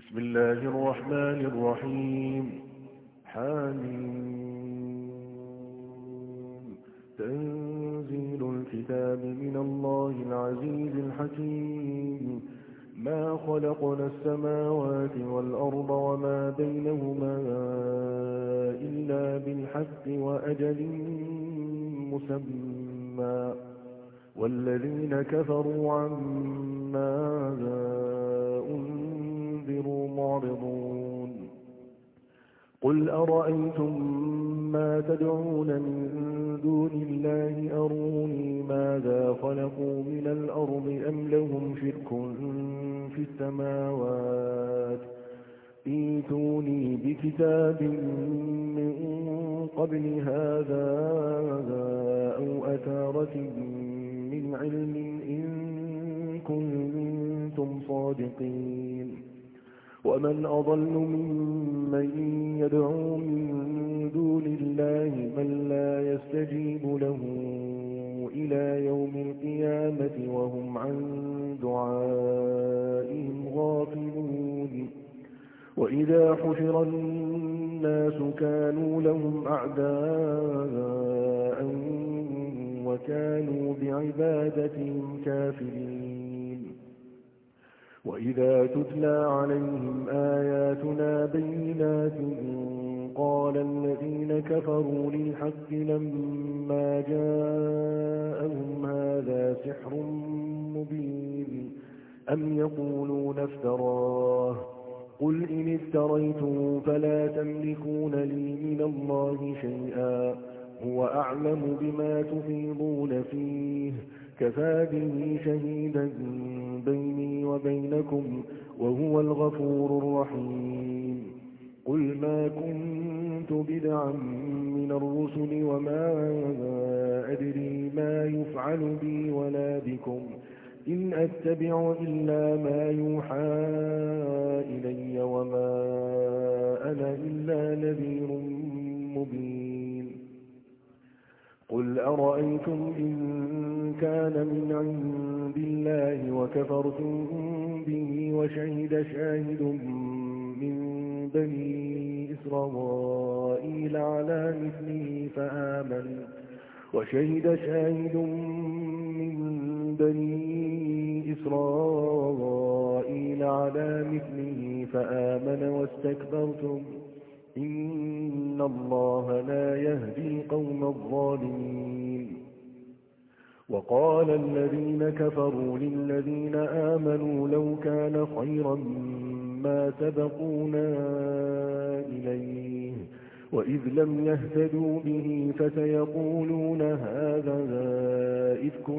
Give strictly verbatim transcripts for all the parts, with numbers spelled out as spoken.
بسم الله الرحمن الرحيم. حميم. تنزيل الكتاب من الله العزيز الحكيم. ما خلقنا السماوات والأرض وما بينهما إلا بالحق وأجل مسمى، والذين كفروا عما أنذروا معرضون. قل أرأيتم ما تدعون من دون الله أروني ماذا خلقوا من الأرض أم لهم شرك في السماوات، ائتوني بكتاب من قبل هذا أو أثارة من علم إن كنتم صادقين. ومن أضل ممن يدعو من دون الله من لا يستجيب له إلى يوم القيامة وهم عن دعائهم غافلون. وإذا حشر الناس كانوا لهم أعداء وكانوا بعبادتهم كافرين. وإذا تتلى عليهم آياتنا بينات قال الذين كفروا للحق لما جاءهم هذا سحر مبين أم يقولون افتراه، قل إن افتريته فلا تملكون لي من الله شيئا هو أعلم بما تفيضون فيه كفى به شهيدا بيني وبينكم وهو الغفور الرحيم. قل ما كنت بدعا من الرسل وما أدري ما يفعل بي ولا بكم إن أتبع إلا ما يوحى إلي وما أنا إلا نذير مبين. قل أرأيتم إن كان من عند الله وكفرتم به وشهد شاهد من بني إسرائيل على مثله فآمن وشهد شاهد من بني إسرائيل على مثله فآمن واستكبرتم إن الله لا يهدي القوم الظالمين. وقال الذين كفروا للذين آمنوا لو كان خيرا ما سبقونا إليه وإذ لم يهتدوا به فسيقولون هذا إفك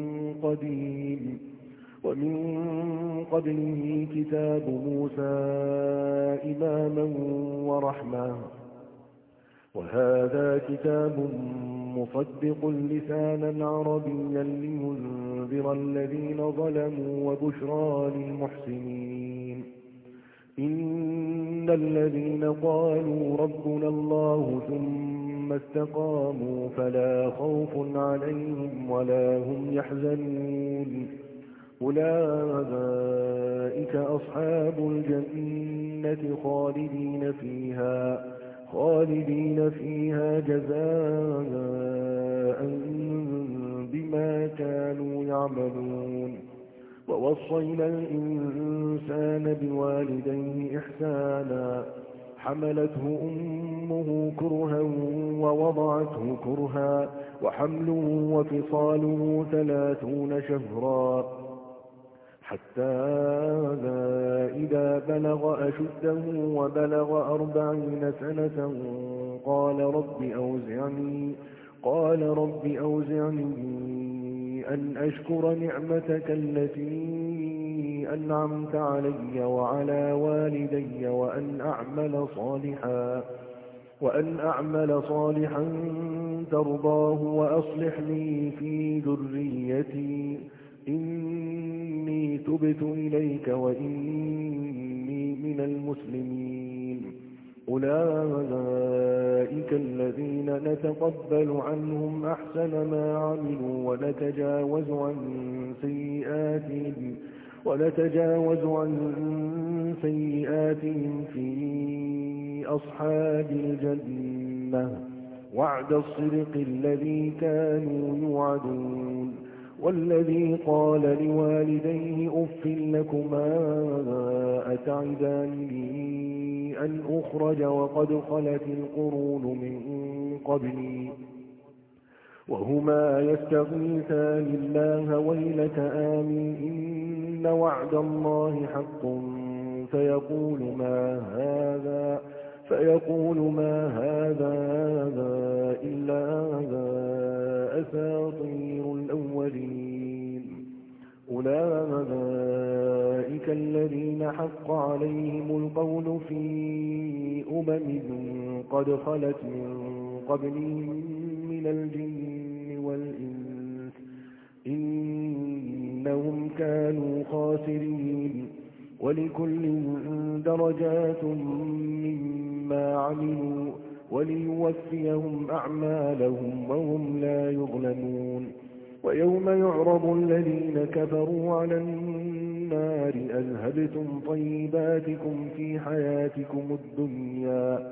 قديم. ومن قبله كتاب موسى إماما ورحمة وهذا كتاب مصدق لسانا عربيا لينذر الذين ظلموا وبشرى للمحسنين. إن الذين قالوا ربنا الله ثم استقاموا فلا خوف عليهم ولا هم يحزنون أولئك أصحاب الجنة خالدين فيها خالدين فيها جزاء بما كانوا يعملون. ووصينا الإنسان بوالديه إحسانا حملته أمه كرها ووضعته كرها وحمله وفصاله ثلاثون شهرا حتى إذا بلغ أشده وبلغ أربعين سنة قال رب أوزعني قال رب أوزعني أن أشكر نعمتك التي أنعمت علي وعلى والدي وأن أعمل صالحا وأن أعمل صالحا ترضاه وأصلح لي في ذريتي إني تبت إليك وإني من المسلمين. أولئك الذين نتقبل عنهم أحسن ما عملوا ونتجاوز عن سيئاتهم ونتجاوز عن سيئاتهم في أصحاب الجنة وعد الصدق الذي كانوا يوعدون والذي قال لوالديه أف لكما أتعدانني أن أخرج وقد خلت القرون من قبلي وهما يستغيثان الله ويلك آمن إن وعد الله حق فيقول ما هذا فيقول ما هذا إلا أساطير الأولين أولئك الذين حق عليهم القول في أمم قد خلت من قبلهم من الجن والإنس إنهم كانوا خاسرين ولكل درجات مما عملوا وليوفيهم أعمالهم وهم لا يظلمون ويوم يعرض الذين كفروا على النار أذهبتم طيباتكم في حياتكم الدنيا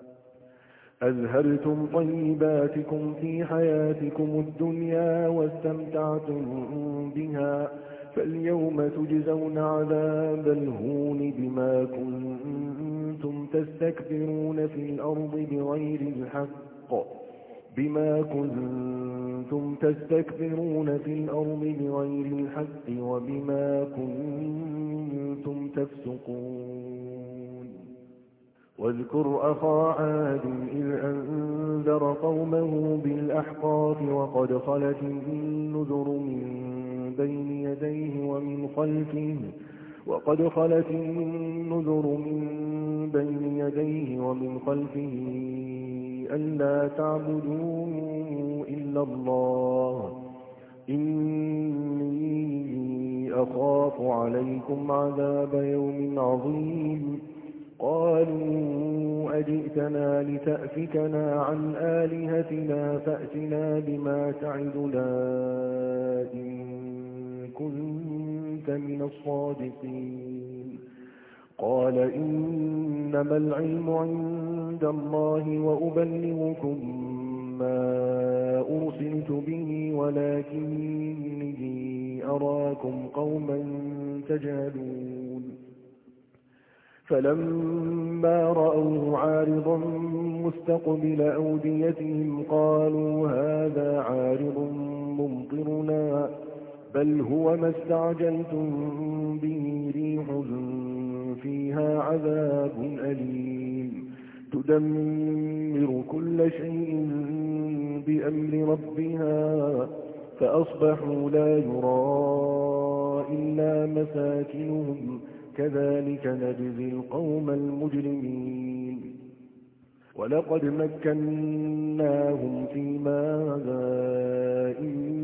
أذهبتم طيباتكم في حياتكم الدنيا واستمتعتم بها فاليوم تجزون عذاب الهون بما كنتم تستكبرون في الأرض بغير الحق بما كنتم تستكبرون في الأرض بغير الحق وبما كنتم تفسقون واذكر أخا عاد إذ أنذر قومه بالأحقاف وقد خلت النذر من بين يديه ومن خلفه وقد خلت النذر من بين يديه ومن خلفه ألا تعبدوا إلا الله إني أخاف عليكم عذاب يوم عظيم قالوا أجئتنا لتأفكنا عن آلهتنا فأتنا بما تعدنا إن كنت من الصادقين قال إنما العلم عند الله وأبلغكم ما أرسلت به ولكني أراكم قوما تجهلون فلما رأوه عارضا مستقبل أوديتهم قالوا هذا عارض ممطرنا بل هو ما استعجلتم به ريح فيها عذاب أليم تدمر كل شيء بأمر ربها فأصبحوا لا يرى إلا مساكنهم كذلك نجزي القوم المجرمين ولقد مكناهم في ماء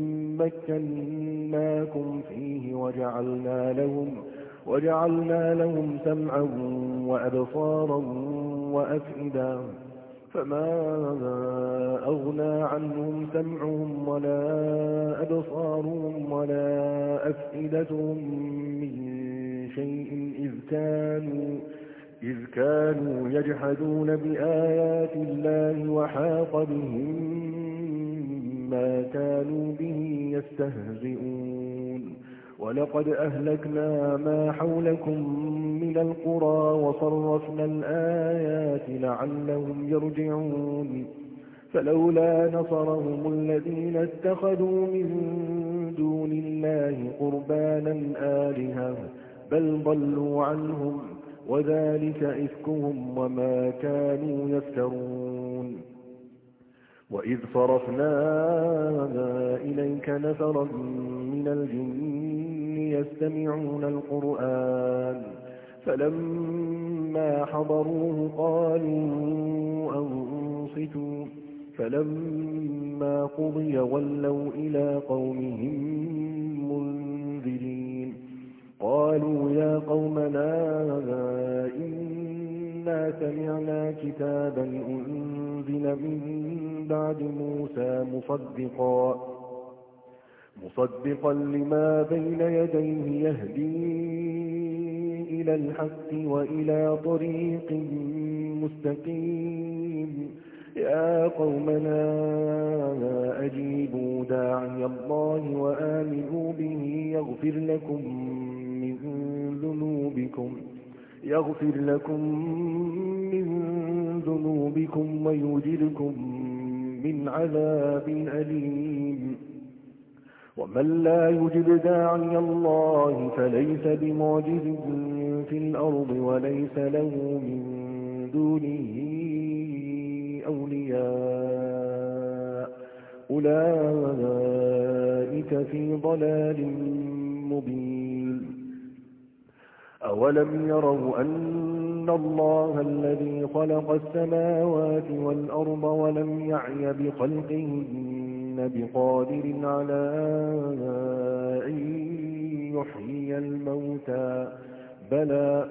مكناكم فيه وجعلنا لهم وجعلنا لهم سمعا وأبصارا وأفئدة فما أغنى عنهم سمعهم ولا أبصارهم ولا أفئدتهم من شيء إذ كانوا إذ كانوا يجحدون بآيات الله وحاق بهم ما كانوا به يستهزئون ولقد أهلكنا ما حولكم من القرى وصرفنا الآيات لعلهم يرجعون فلولا نصرهم الذين اتخذوا من دون الله قربانا آلهة بل ضلوا عنهم وذلك إفكهم وما كانوا يفترون وإذ صرفنا إليك نفرا من الجن يستمعون القرآن فلما حضروه قالوا أنصتوا فلما قضي ولوا إلى قومهم منذرين قالوا يا قومنا إنا سمعنا كتابا أنزل من بعد موسى مصدقا مصدقا لما بين يديه يهدي إلى الحق وإلى طريق مستقيم يا قومنا أجيبوا داعي الله وآمنوا به يغفر لكم من ذنوبكم يغفر لكم من ذنوبكم ويجركم من عذاب أليم ومن لا يجب داعي الله فليس بمعجز في الأرض وليس له من دونه أولياء أولئك في ضلال مبين أولم يروا أن الله الذي خلق السماوات والأرض ولم يعي بخلقهن بقادر على أن يحيي الموتى بلى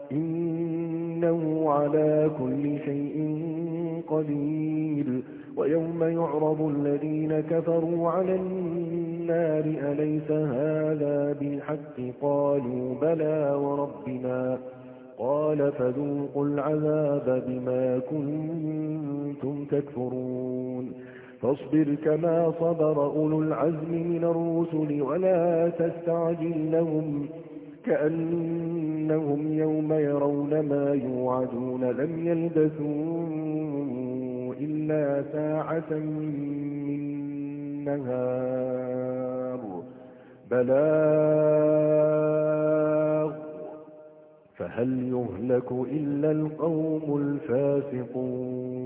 إنه على كل شيء قدير ويوم يعرض الذين كفروا على النار أليس هذا بالحق قالوا بلى وربنا قال فذوقوا العذاب بما كنتم تكفرون فاصبر كما صبر أولو العزم من الرسل ولا تستعجل لهم كأنهم يوم يرون ما يوعدون لم يلبثوا إلا ساعة من نهار بلاغ فهل يهلك إلا القوم الفاسقون